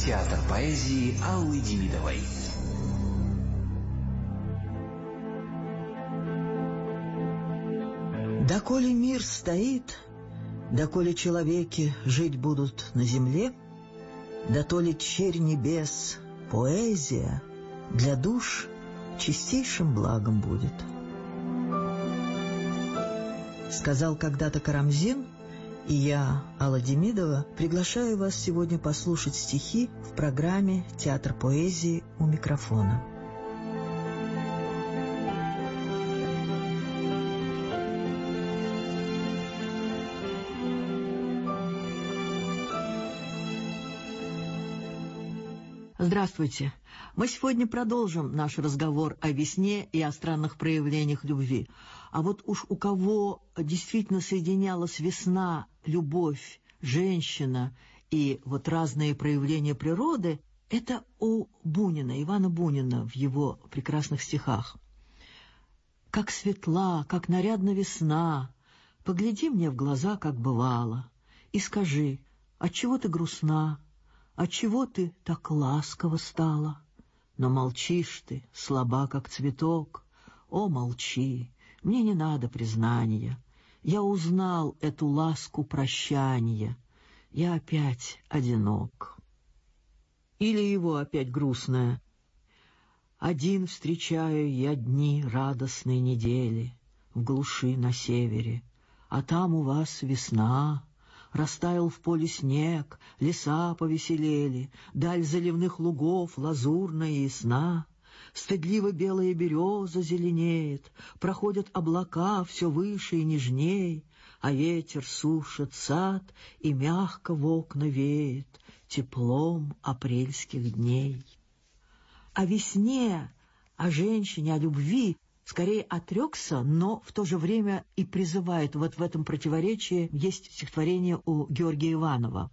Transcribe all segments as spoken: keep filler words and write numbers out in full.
Театр поэзии Аллы Демидовой. Доколе мир стоит, доколе человеки жить будут на земле, дотоле черь небес, поэзия для душ чистейшим благом будет. Сказал когда-то Карамзин, и я, Алла Демидова, приглашаю вас сегодня послушать стихи в программе «Театр поэзии» у микрофона. Здравствуйте! Мы сегодня продолжим наш разговор о весне и о странных проявлениях любви. А вот уж у кого действительно соединялась весна, любовь, женщина и вот разные проявления природы, это у Бунина, Ивана Бунина в его прекрасных стихах. «Как светла, как нарядна весна, погляди мне в глаза, как бывало, и скажи, отчего ты грустна? Отчего ты так ласково стала? Но молчишь ты, слаба, как цветок. О, молчи, мне не надо признания. Я узнал эту ласку прощания. Я опять одинок». Или его опять грустное. «Один встречаю я дни радостной недели в глуши на севере, а там у вас весна». Растаял в поле снег, леса повеселели, даль заливных лугов лазурная и ясна. Стыдливо белая береза зеленеет, проходят облака все выше и нежней, а ветер сушит сад и мягко в окна веет теплом апрельских дней. О весне, о женщине, о любви скорее отрекся, но в то же время и призывает. Вот в этом противоречии есть стихотворение у Георгия Иванова.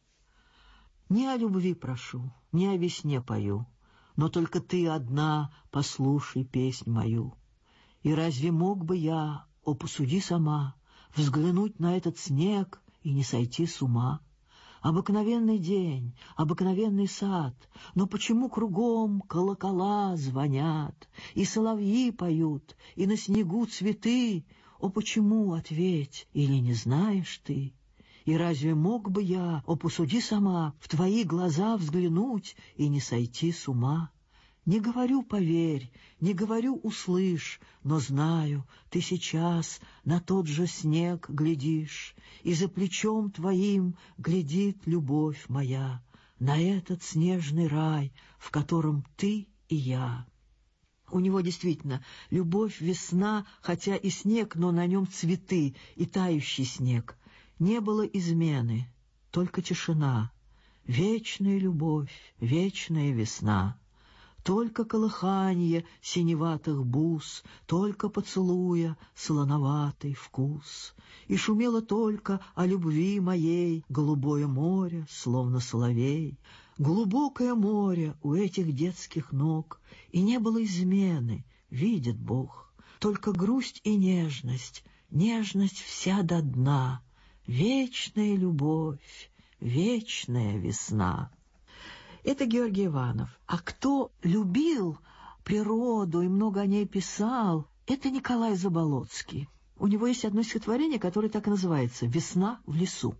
«Не о любви прошу, не о весне пою, но только ты одна послушай песнь мою. И разве мог бы я, о, посуди сама, взглянуть на этот снег и не сойти с ума? Обыкновенный день, обыкновенный сад, но почему кругом колокола звонят, и соловьи поют, и на снегу цветы? О, почему, ответь, или не знаешь ты? И разве мог бы я, о, посуди сама, в твои глаза взглянуть и не сойти с ума? Не говорю, поверь, не говорю, услышь, но знаю, ты сейчас на тот же снег глядишь, и за плечом твоим глядит любовь моя на этот снежный рай, в котором ты и я». У него действительно любовь, весна, хотя и снег, но на нем цветы и тающий снег. Не было измены, только тишина, вечная любовь, вечная весна. Только колыханье синеватых бус, только поцелуя солоноватый вкус. И шумело только о любви моей голубое море, словно соловей. Глубокое море у этих детских ног, и не было измены, видит Бог. Только грусть и нежность, нежность вся до дна, вечная любовь, вечная весна. Это Георгий Иванов. А кто любил природу и много о ней писал, это Николай Заболоцкий. У него есть одно стихотворение, которое так и называется «Весна в лесу».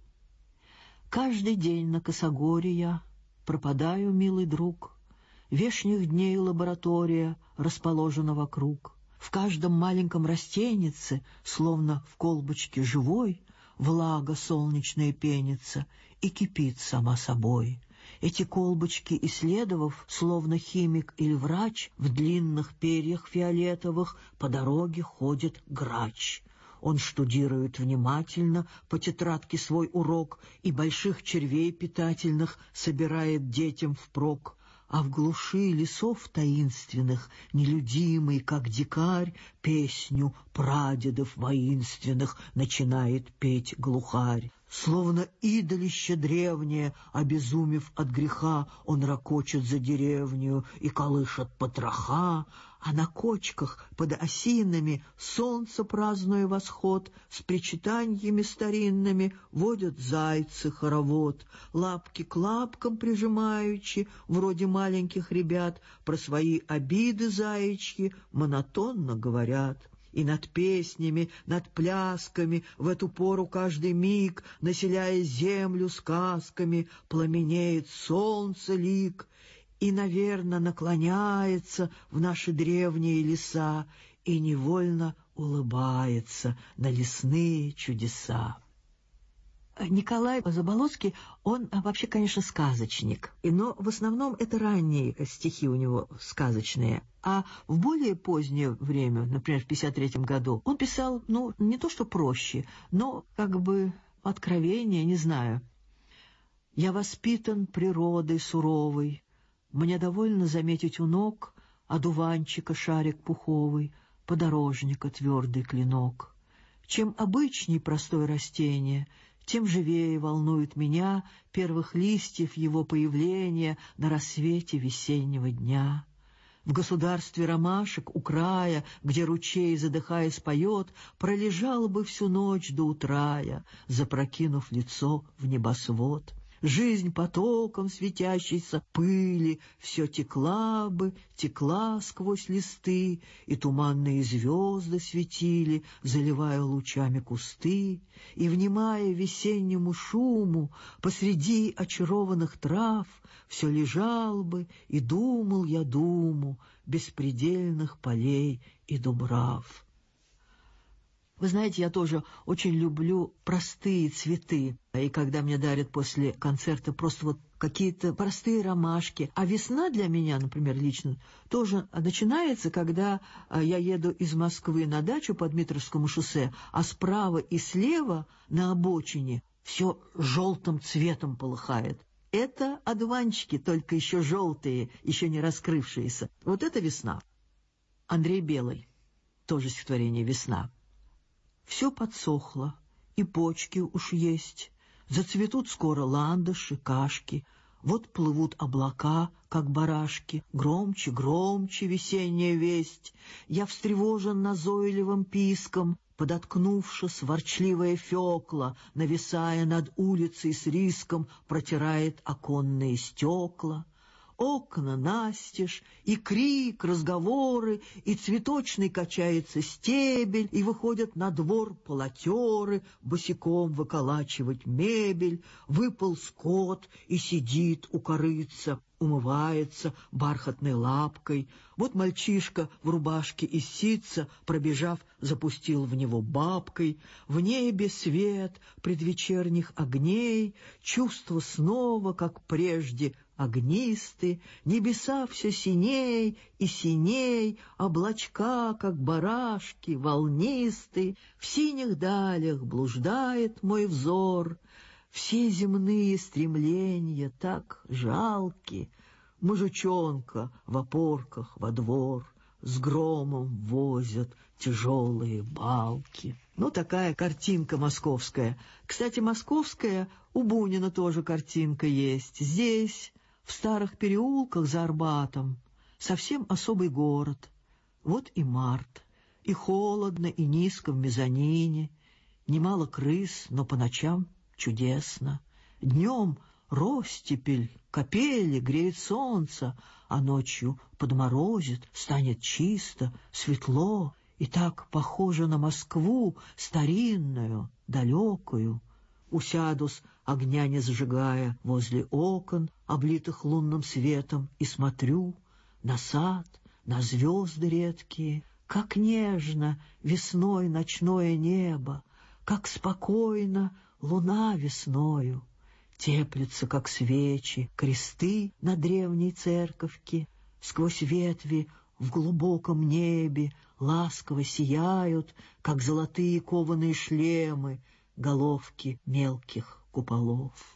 «Каждый день на косогоре я пропадаю, милый друг. Вешних дней лаборатория расположена вокруг. В каждом маленьком растенице, словно в колбочке живой, влага солнечная пенится и кипит сама собой. Эти колбочки исследовав, словно химик или врач, в длинных перьях фиолетовых по дороге ходит грач. Он штудирует внимательно по тетрадке свой урок и больших червей питательных собирает детям впрок. А в глуши лесов таинственных, нелюдимый, как дикарь, песню прадедов воинственных начинает петь глухарь. Словно идолище древнее, обезумев от греха, он ракочет за деревню и колышет потроха, а на кочках под осинами, солнце празднуя восход, с причитаньями старинными водят зайцы хоровод, лапки к лапкам прижимаючи, вроде маленьких ребят, про свои обиды заячьи монотонно говорят. И над песнями, над плясками в эту пору каждый миг, населяя землю сказками, пламенеет солнце лик и, наверно, наклоняется в наши древние леса и невольно улыбается на лесные чудеса. Николай Заболоцкий, он вообще, конечно, сказочник, но в основном это ранние стихи у него сказочные. А в более позднее время, например, в пятьдесят третьем году, он писал, ну, не то что проще, но как бы откровение, не знаю. «Я воспитан природой суровой, мне довольно заметить у ног одуванчика шарик пуховый, подорожника твердый клинок. Чем обычней простое растение, тем живее волнует меня первых листьев его появления на рассвете весеннего дня. В государстве ромашек у края, где ручей, задыхаясь, поет, пролежал бы всю ночь до утра я, запрокинув лицо в небосвод. Жизнь потоком светящейся пыли все текла бы, текла сквозь листы, и туманные звезды светили, заливая лучами кусты, и, внимая весеннему шуму, посреди очарованных трав все лежал бы, и думал я думу беспредельных полей и дубрав». Вы знаете, я тоже очень люблю простые цветы. И когда мне дарят после концерта просто вот какие-то простые ромашки. А весна для меня, например, лично, тоже начинается, когда я еду из Москвы на дачу по Дмитровскому шоссе, а справа и слева на обочине все желтым цветом полыхает. Это одуванчики, только еще желтые, еще не раскрывшиеся. Вот это весна. Андрей Белый. Тоже стихотворение «Весна». Все подсохло, и почки уж есть, зацветут скоро ландыши, кашки, вот плывут облака, как барашки, громче, громче весенняя весть. Я встревожен назойливым писком, подоткнувшись, ворчливая фёкла, нависая над улицей с риском, протирает оконные стекла. Окна настежь, и крик, разговоры, и цветочный качается стебель, и выходят на двор полотеры босиком выколачивать мебель. Выпал скот и сидит у корытца, умывается бархатной лапкой. Вот мальчишка в рубашке из ситца, пробежав, запустил в него бабкой. В небе свет предвечерних огней, чувства снова, как прежде, огнисты, небеса все синей и синей, облачка, как барашки, волнисты. В синих далях блуждает мой взор, все земные стремления так жалки. Мужичонка в опорках во двор с громом возят тяжелые балки. Ну, такая картинка московская. Кстати, московская, у Бунина тоже картинка есть. Здесь, в старых переулках за Арбатом, совсем особый город. Вот и март, и холодно, и низко в мезонине, немало крыс, но по ночам чудесно. Днем ростепель, капели, греет солнце, а ночью подморозит, станет чисто, светло, и так похоже на Москву старинную, далекую. Усядусь, огня не зажигая, возле окон, облитых лунным светом, и смотрю на сад, на звезды редкие. Как нежно весной ночное небо, как спокойно луна весною. Теплятся, как свечи, кресты на древней церковке. Сквозь ветви в глубоком небе ласково сияют, как золотые кованые шлемы, головки мелких куполов.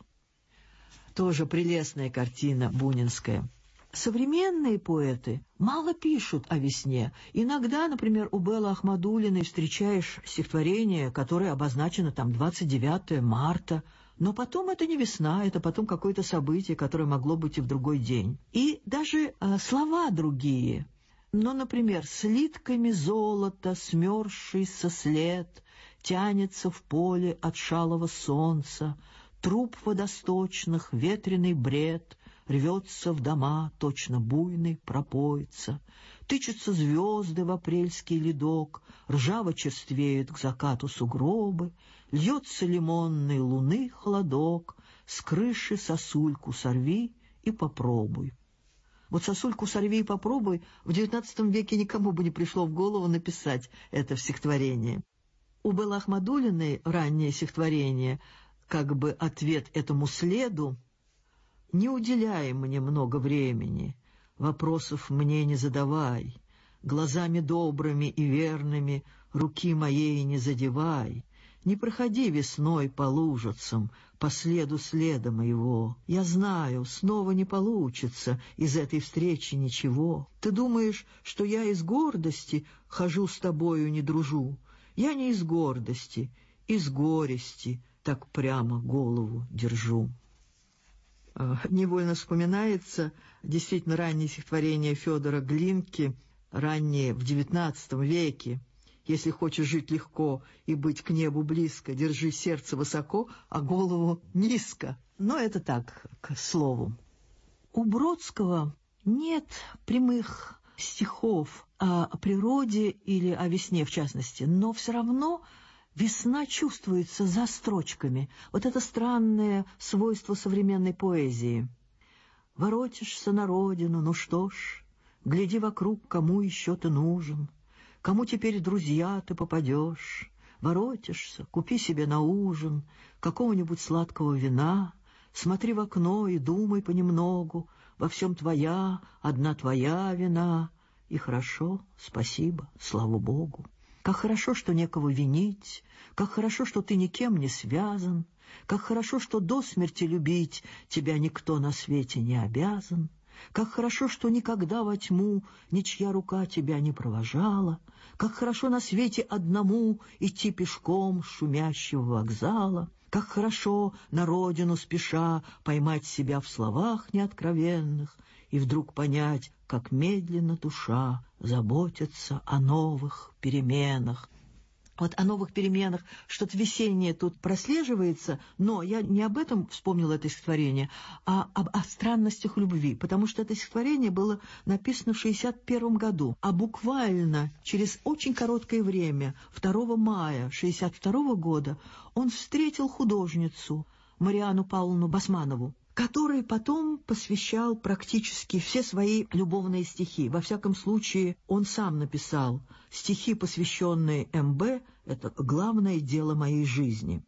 Тоже прелестная картина бунинская. Современные поэты мало пишут о весне. Иногда, например, у Беллы Ахмадуллиной встречаешь стихотворение, которое обозначено там двадцать девятое марта, но потом это не весна, это потом какое-то событие, которое могло быть и в другой день. И даже э, слова другие. Ну, например, слитками золота смерзшийся след тянется в поле от шалого солнца, труп водосточных, ветреный бред рвется в дома, точно буйный пропоится. Тычутся звезды в апрельский ледок, ржаво черствеют к закату сугробы, льется лимонной луны холодок, с крыши сосульку сорви и попробуй. Вот сосульку сорви и попробуй в девятнадцатом веке никому бы не пришло в голову написать это в стихотворении. У Беллы Ахмадуллиной раннее стихотворение, как бы ответ этому следу: «Не уделяй мне много времени, вопросов мне не задавай, глазами добрыми и верными руки моей не задевай, не проходи весной по лужицам, по следу следа моего. Я знаю, снова не получится из этой встречи ничего. Ты думаешь, что я из гордости хожу с тобою, не дружу? Я не из гордости, из горести так прямо голову держу». Невольно вспоминается действительно раннее стихотворение Федора Глинки, раннее в девятнадцатом веке. «Если хочешь жить легко и быть к небу близко, держи сердце высоко, а голову низко». Но это так, к слову. У Бродского нет прямых стихов о природе или о весне в частности, но все равно весна чувствуется за строчками. Вот это странное свойство современной поэзии. «Воротишься на родину, ну что ж, гляди вокруг, кому еще ты нужен, кому теперь, друзья, ты попадешь. Воротишься, купи себе на ужин какого-нибудь сладкого вина, смотри в окно и думай понемногу, во всем твоя, одна твоя вина. И хорошо, спасибо, слава Богу. Как хорошо, что некого винить, как хорошо, что ты никем не связан, как хорошо, что до смерти любить тебя никто на свете не обязан, как хорошо, что никогда во тьму ничья рука тебя не провожала, как хорошо на свете одному идти пешком с шумящего вокзала, как хорошо на родину спеша поймать себя в словах неоткровенных и вдруг понять, как медленно душа заботится о новых переменах». Вот о новых переменах что-то весеннее тут прослеживается, но я не об этом вспомнила это стихотворение, а об о странностях любви, потому что это стихотворение было написано в шестьдесят первом году, а буквально через очень короткое время, второго мая шестьдесят второго года, он встретил художницу Марианну Павловну Басманову, который потом посвящал практически все свои любовные стихи. Во всяком случае, он сам написал: «Стихи, посвященные эм бэ, это главное дело моей жизни».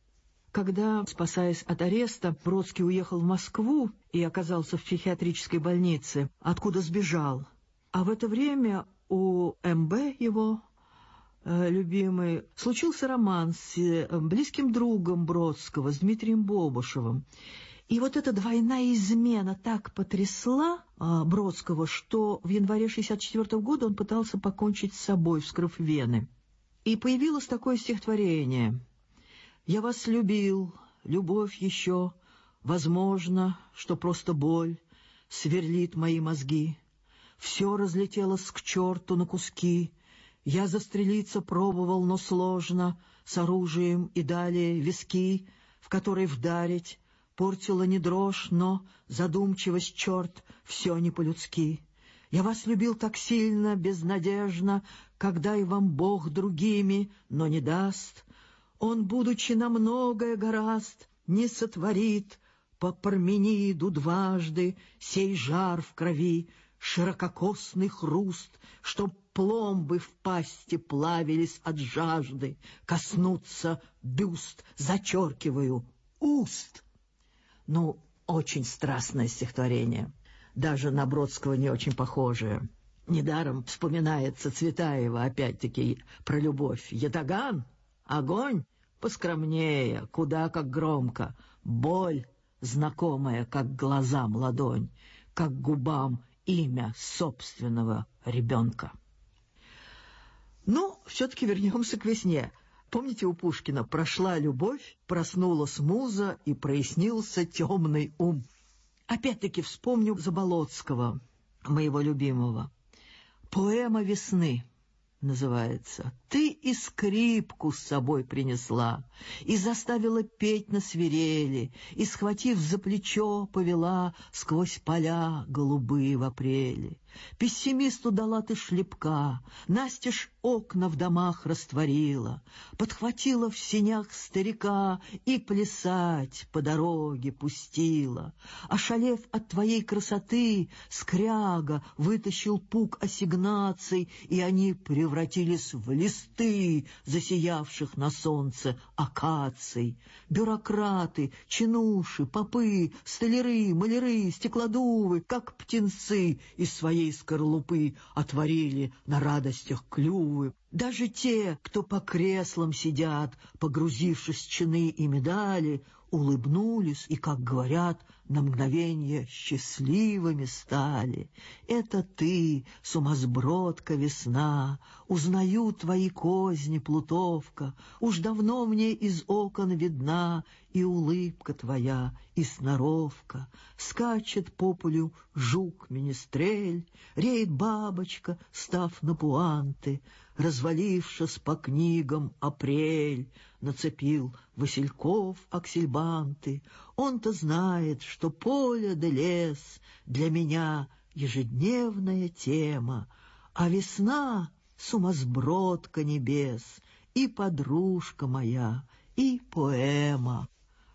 Когда, спасаясь от ареста, Бродский уехал в Москву и оказался в психиатрической больнице, откуда сбежал, а в это время у эм бэ, его э, любимый, случился роман с э, близким другом Бродского, с Дмитрием Бобышевым. И вот эта двойная измена так потрясла а, Бродского, что в январе шестьдесят четвёртого года он пытался покончить с собой, вскрыв вены. И появилось такое стихотворение: «Я вас любил, любовь еще, возможно, что просто боль сверлит мои мозги. Все разлетелось к черту на куски. Я застрелиться пробовал, но сложно, с оружием и далее виски, в которые вдарить. Портила не дрожь, но задумчивость, черт, все не по-людски. Я вас любил так сильно, безнадежно, когда и вам Бог другими, но не даст. Он, будучи на многое гораст, не сотворит по Пармениду дважды сей жар в крови, ширококосный хруст, чтоб пломбы в пасти плавились от жажды, коснуться бюст, зачеркиваю, уст». Ну, очень страстное стихотворение, даже на Бродского не очень похожее. Недаром вспоминается Цветаева, опять-таки, про любовь. Ятаган, огонь, поскромнее, куда как громко, боль, знакомая, как глазам ладонь, как губам имя собственного ребенка. Ну, все-таки вернемся к весне. Помните, у Пушкина «Прошла любовь, проснулась муза и прояснился темный ум». Опять-таки вспомню Заболоцкого, моего любимого. «Поэма весны» называется. Ты и скрипку с собой принесла, и заставила петь на свирели, и, схватив за плечо, повела сквозь поля голубые в апреле. Пессимисту дала ты шлепка, настежь окна в домах растворила, подхватила в сенях старика и плясать по дороге пустила. Ошалев от твоей красоты, скряга вытащил пук ассигнаций, и они превратились в листы, засиявших на солнце акаций. Бюрократы, чинуши, попы, столяры, маляры, стеклодувы, как птенцы из своей скорлупы, отворили на радостях клювы. Даже те, кто по креслам сидят, погрузившись в чины и медали, улыбнулись и, как говорят, на мгновение счастливыми стали. Это ты, сумасбродка весна, узнаю твои козни, плутовка, уж давно мне из окон видна и улыбка твоя, и сноровка. Скачет по полю жук-менестрель, реет бабочка, став на пуанты, развалившись по книгам апрель, нацепил васильков аксельбанты. Он-то знает, что поле да лес для меня ежедневная тема, а весна — сумасбродка небес, и подружка моя, и поэма.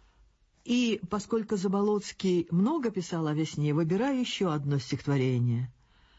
И поскольку Заболоцкий много писал о весне, выбираю еще одно стихотворение.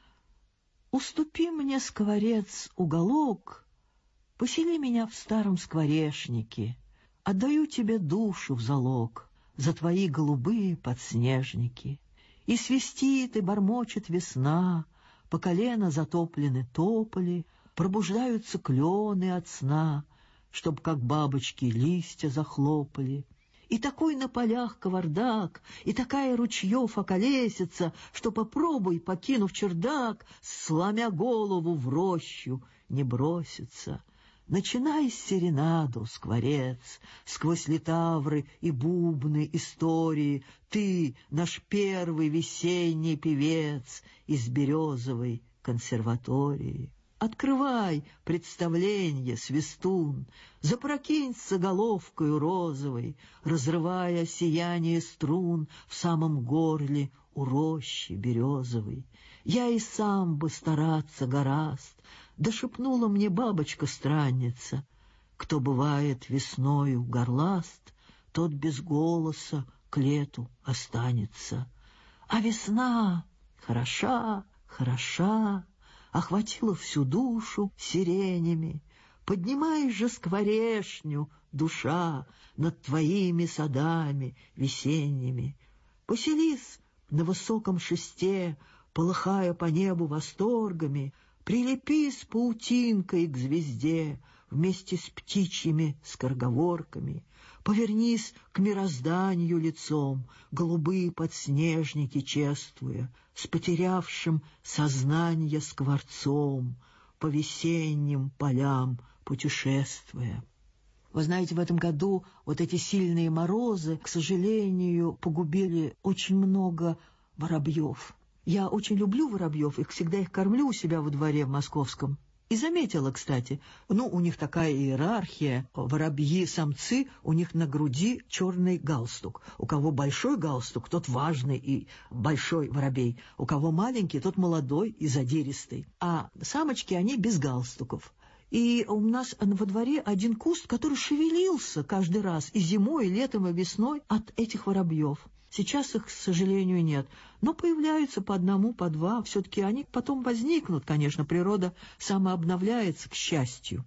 «Уступи мне, скворец, уголок, посели меня в старом скворечнике, отдаю тебе душу в залог за твои голубые подснежники». И свистит, и бормочет весна, по колено затоплены тополи, пробуждаются клены от сна, чтоб, как бабочки, листья захлопали. И такой на полях кавардак, и такая ручьев околесица, что попробуй, покинув чердак, сломя голову в рощу, не бросится. Начинай серенаду, скворец, сквозь литавры и бубны истории. Ты, наш первый весенний певец из березовой консерватории. Открывай представление, свистун, запрокинься головкою розовой, разрывая сияние струн в самом горле у рощи березовой. Я и сам бы стараться гораст, да шепнула мне бабочка-странница: кто бывает весною горласт, тот без голоса к лету останется. А весна хороша, хороша, охватила всю душу сиренями. Поднимаешь же скворечню, душа, над твоими садами весенними. Поселись на высоком шесте, полыхая по небу восторгами, прилепись паутинкой к звезде вместе с птичьими скороговорками. Повернись к мирозданию лицом, голубые подснежники чествуя, с потерявшим сознание скворцом, по весенним полям путешествуя. Вы знаете, в этом году вот эти сильные морозы, к сожалению, погубили очень много воробьев. Я очень люблю воробьев, и всегда их кормлю у себя во дворе в московском. И заметила, кстати, ну, у них такая иерархия, воробьи-самцы, у них на груди черный галстук. У кого большой галстук, тот важный и большой воробей. У кого маленький, тот молодой и задиристый. А самочки, они без галстуков. И у нас во дворе один куст, который шевелился каждый раз и зимой, и летом, и весной от этих воробьев. Сейчас их, к сожалению, нет, но появляются по одному, по два. Все-таки они потом возникнут, конечно, природа самообновляется, к счастью.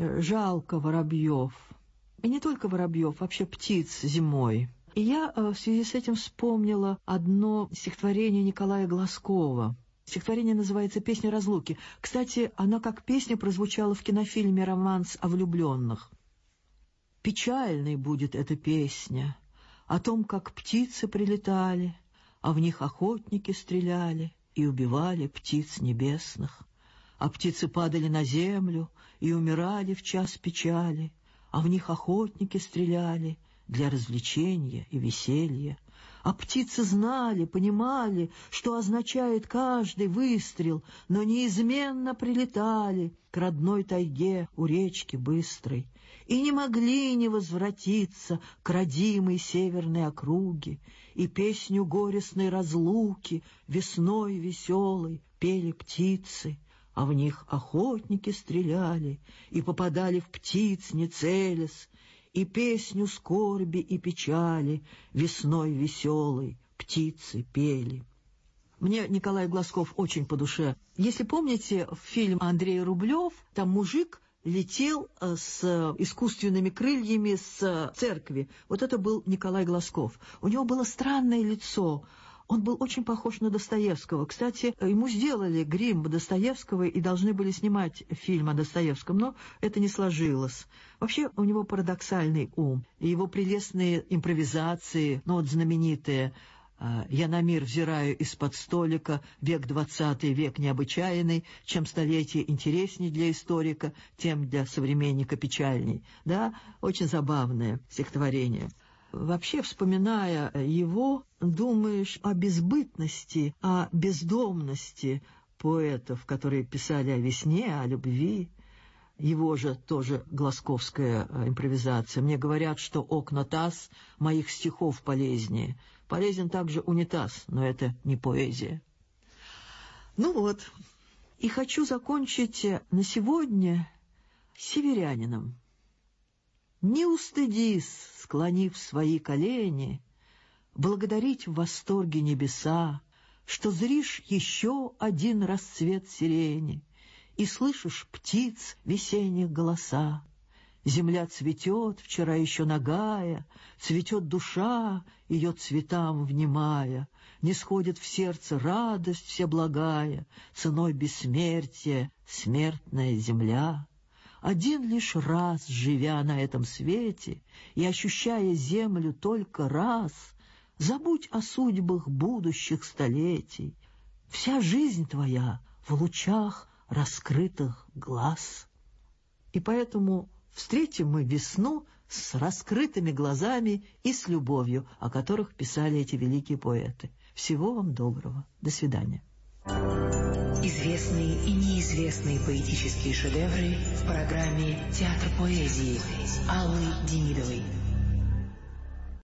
Жалко воробьев. И не только воробьев, вообще птиц зимой. И я в связи с этим вспомнила одно стихотворение Николая Глазкова. Стихотворение называется «Песня разлуки». Кстати, она как песня прозвучала в кинофильме «Романс о влюбленных». Печальной будет эта песня о том, как птицы прилетали, а в них охотники стреляли и убивали птиц небесных. А птицы падали на землю и умирали в час печали, а в них охотники стреляли для развлечения и веселья. А птицы знали, понимали, что означает каждый выстрел, но неизменно прилетали к родной тайге у речки быстрой и не могли не возвратиться к родимой северной округе, и песню горестной разлуки весной веселой пели птицы, а в них охотники стреляли и попадали в птиц, не целясь, и песню скорби и печали весной веселой птицы пели. Мне Николай Глазков очень по душе. Если помните фильм Андрей Рублев, там мужик летел с искусственными крыльями с церкви. Вот это был Николай Глазков. У него было странное лицо. Он был очень похож на Достоевского. Кстати, ему сделали грим Достоевского и должны были снимать фильм о Достоевском, но это не сложилось. Вообще у него парадоксальный ум. И его прелестные импровизации, ну вот знаменитые «Я на мир взираю из-под столика, век двадцатый, век необычайный, чем столетие интересней для историка, тем для современника печальней». Да, очень забавное стихотворение. Вообще, вспоминая его, думаешь о безбытности, о бездомности поэтов, которые писали о весне, о любви. Его же тоже глазковская импровизация. Мне говорят, что окна таз моих стихов полезнее. Полезен также унитаз, но это не поэзия. Ну вот, и хочу закончить на сегодня северянином. Не устыдись, склонив свои колени, благодарить в восторге небеса, что зришь еще один расцвет сирени и слышишь птиц весенних голоса. Земля цветет, вчера еще нагая, цветет душа, ее цветам внимая, не сходит в сердце радость всеблагая, ценой бессмертия смертная земля. Один лишь раз, живя на этом свете и ощущая землю только раз, забудь о судьбах будущих столетий. Вся жизнь твоя в лучах раскрытых глаз. И поэтому встретим мы весну с раскрытыми глазами и с любовью, о которых писали эти великие поэты. Всего вам доброго. До свидания. Известные и неизвестные поэтические шедевры в программе «Театр поэзии» Аллы Демидовой.